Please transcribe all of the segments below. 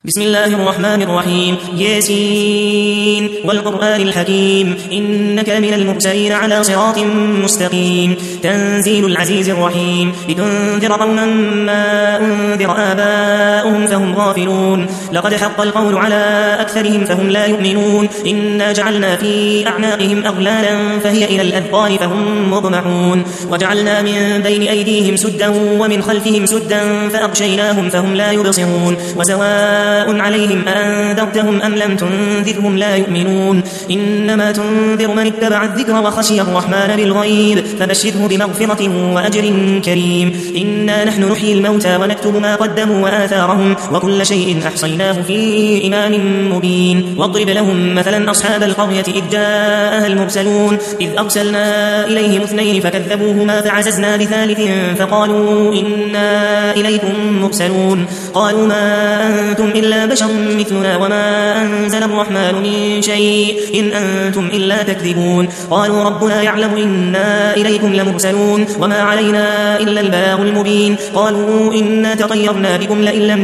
بسم الله الرحمن الرحيم ياسين والقرآن الحكيم إنك لمن المرسلين على صراط مستقيم تنزيل العزيز الرحيم لتنذر قوما ما أنذر آباؤهم فهم غافلون لقد حق القول على أكثرهم فهم لا يؤمنون إنا جعلنا في أعناقهم أغلالا فهي إلى الأذقان فهم مقمحون وجعلنا من بين أيديهم سدا ومن خلفهم سدا فأغشيناهم فهم لا يبصرون وسواء عليهم أنذرتهم أم لم تنذرهم لا يؤمنون إنما تنذر من اتبع الذكر وخشي الرحمن بالغيب فبشره بمغفرة وأجر كريم إنا نحن نحيي الموتى ونكتب ما قدموا وآثارهم وكل شيء أحصيناه في إمام مبين واضرب لهم مثلا أصحاب القرية إذ جاءها المرسلون إذ أرسلنا إليهم اثنين فكذبوهما فعززنا بثالث فقالوا إنا إليكم مرسلون قالوا ما أنتم إلا بشر مثلنا وما أنزل الرحمن من شيء إن أنتم إلا تكذبون قالوا ربنا يعلم إنا إليكم لمرسلون وما علينا إلا البلاغ المبين قالوا إنا تطيرنا بكم لئن لم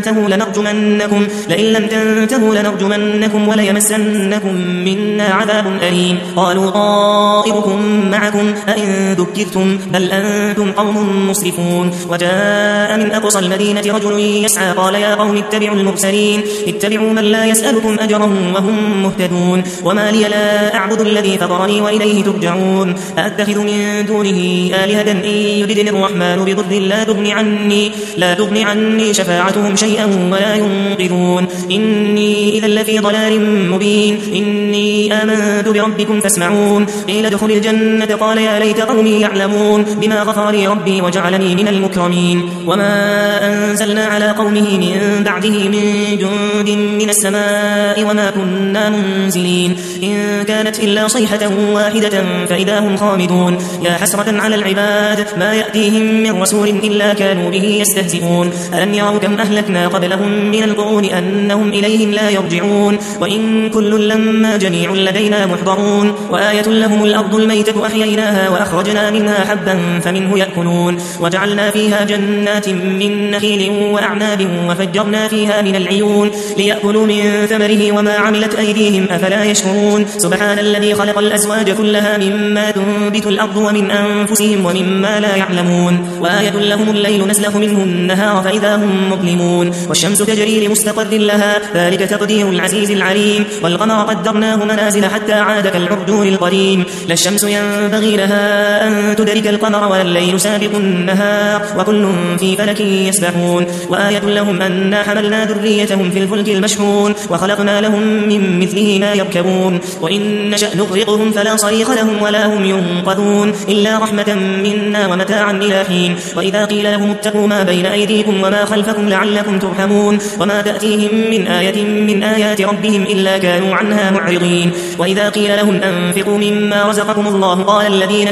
تنتهوا لنرجمنكم وليمسنكم منا عذاب أليم قالوا طائركم معكم أئن ذكرتم بل أنتم قوم مسرفون وجاء من أقصى المدينة رجل يسعى قال يا قوم اتبعوا المرسلين اتبعوا من لا يسألكم أجرا وهم مهتدون وما لي لا أعبد الذي فطرني وإليه ترجعون أأتخذ من دونه آلهة إن يردني الرحمن بضر لا تغني عني شفاعتهم شيئا ولا ينقذون إني إذا لفي ضلال مبين إني آمنت بربكم فاسمعون قيل ادخل الجنة قال يا ليت قومي يعلمون بما غفر لي ربي وجعلني من المكرمين وما أنزلنا على قومه من بعده من جند من السماء وما كنا منزلين إن كانت إلا صيحة واحدة فإذا هم خامدون يا حسرة على العباد ما يأتيهم من رسول إلا كانوا به يستهزئون ألم يروا كم أهلكنا قبلهم من القرون أنهم إليهم لا يرجعون وإن كل لما جميع لدينا محضرون وآية لهم الأرض الميتة أحييناها وأخرجنا منها حبا فمنه يأكلون وجعلنا فيها جنات من نخيل وأعناب وفجرنا فيها من العيون ليأكلوا من ثمره وما عملت أيديهم أفلا يشكرون سبحان الذي خلق الأزواج كلها مما تنبت الأرض ومن أنفسهم ومما لا يعلمون وآية لهم الليل نسلخ منه النهار فإذا هم مظلمون والشمس تجري لمستقر لها ذلك تقدير العزيز العليم والقمر قدرناه منازل حتى عاد كالعرجون القديم لا الشمس ينبغي لها أن تدرك القمر ولا الليل سابق النهار وكل في فلك يسبحون وآية لهم أنا حملنا ذريتهم في الفلك المشحون وخلقنا لهم من مثله ما يركبون وإن نشأ نغرقهم فلا صريخ لهم ولا هم ينقذون إلا رحمة منا ومتاعا إلى حين وإذا قيل لهم اتقوا ما بين أيديكم وما خلفكم لعلكم ترحمون وما تأتيهم من آية من آيات ربهم إلا كانوا عنها معرضين وإذا قيل لهم أنفقوا مما رزقكم الله قال الذين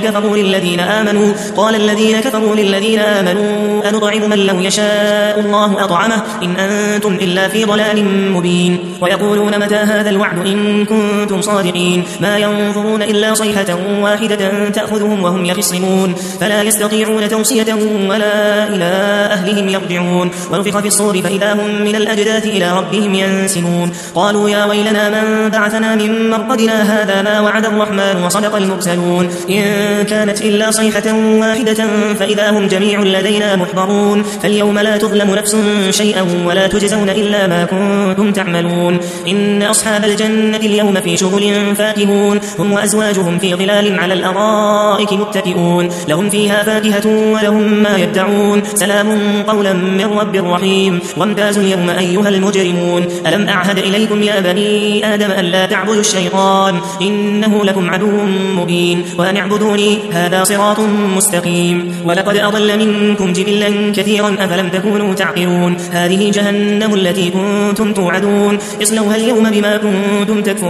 كفروا للذين آمنوا أنطعم من لو يشاء الله أطعمه إن أنتم إلا في ضلال مبين ويقولون متى هذا الوعد إن كنتم صادقين ما ينظرون إلا صيحة واحدة تأخذهم وهم يخصمون فلا يستطيعون توصية ولا إلى أهلهم يرجعون ونفخ في الصور فإذا هم من الأجداث إلى ربهم ينسلون قالوا يا ويلنا من بعثنا من مرقدنا هذا ما وعد الرحمن وصدق المرسلون إن كانت إلا صيحة واحدة فإذا هم جميع لدينا محضرون فاليوم لا تظلم نفس شيئا ولا تجزون إلا ما كنتم تعملون إن أصحاب الجنة اليوم في شغل فاكهون هم وأزواجهم في ظلال على الأرائك متكئون لهم فيها فاكهة ولهم ما يدعون سلام قولا من رب رحيم وامتازوا اليوم أيها المجرمون ألم أعهد إليكم يا بني آدم أن لا تعبدوا الشيطان إنه لكم عدو مبين وأن اعبدوني هذا صراط مستقيم ولقد أضل منكم جبلا كثيرا أفلم تكونوا تعقلون هذه جهنم التي كنتم توعدون اصلوها اليوم بما كنتم تكفرون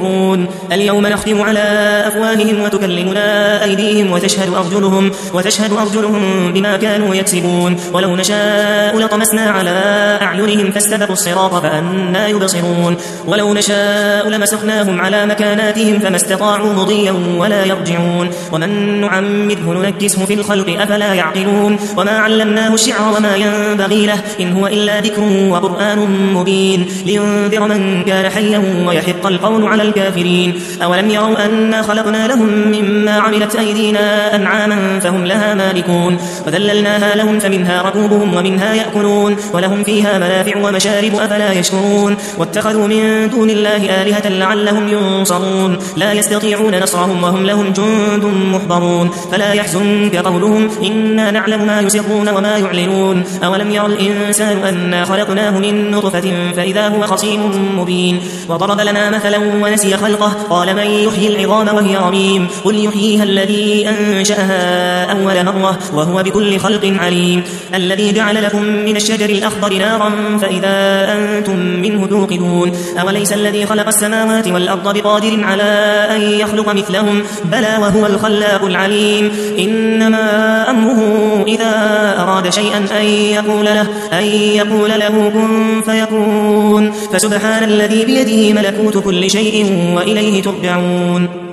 اليوم نختم على أفواههم وتكلمنا أيديهم وتشهد أرجلهم بما كانوا يكسبون ولو نشاء لطمسنا على أعينهم فاستبقوا الصراط فأنى يبصرون ولو نشاء لمسخناهم على مكاناتهم فما استطاعوا مضيا ولا يرجعون ومن نعمره ننكسه في الخلق أفلا يعقلون وما علمناه الشعر وما ينبغي له إن هو إلا ذكر وقرآن مبين لينذر من كان حيا ويحق القول على الكافرين أولم يروا أنا خلقنا لهم مما عملت أيدينا أنعاما فهم لها مالكون وذللناها لهم فمنها ركوبهم ومنها يأكلون ولهم فيها منافع ومشارب أفلا يشكرون واتخذوا من دون الله آلهة لعلهم ينصرون لا يستطيعون نصرهم وهم لهم جند محضرون فلا يحزنك قولهم إنا نعلم ما يسرون وما يعلنون أولم يرى الإنسان أنا خلقناه من نطفة فإذا هو خصيم مبين وضرب لنا مثلا ونسي خلقه قال من يحيي العظام وهي رميم قل يحييها الذي أنشأها أول مرة وهو بكل خلق عليم الذي جعل لكم من الشجر الأخضر نارا فإذا أنتم منه توقدون أوليس الذي خلق السماوات والأرض بقادر على أن يخلق مثلهم بلى وهو الخلاق العليم إنما أمره إذا أراد شيئا أن يقول له كن فيكون فسبحان الذي بيده ملكوت كل شيء وإليه ترجعون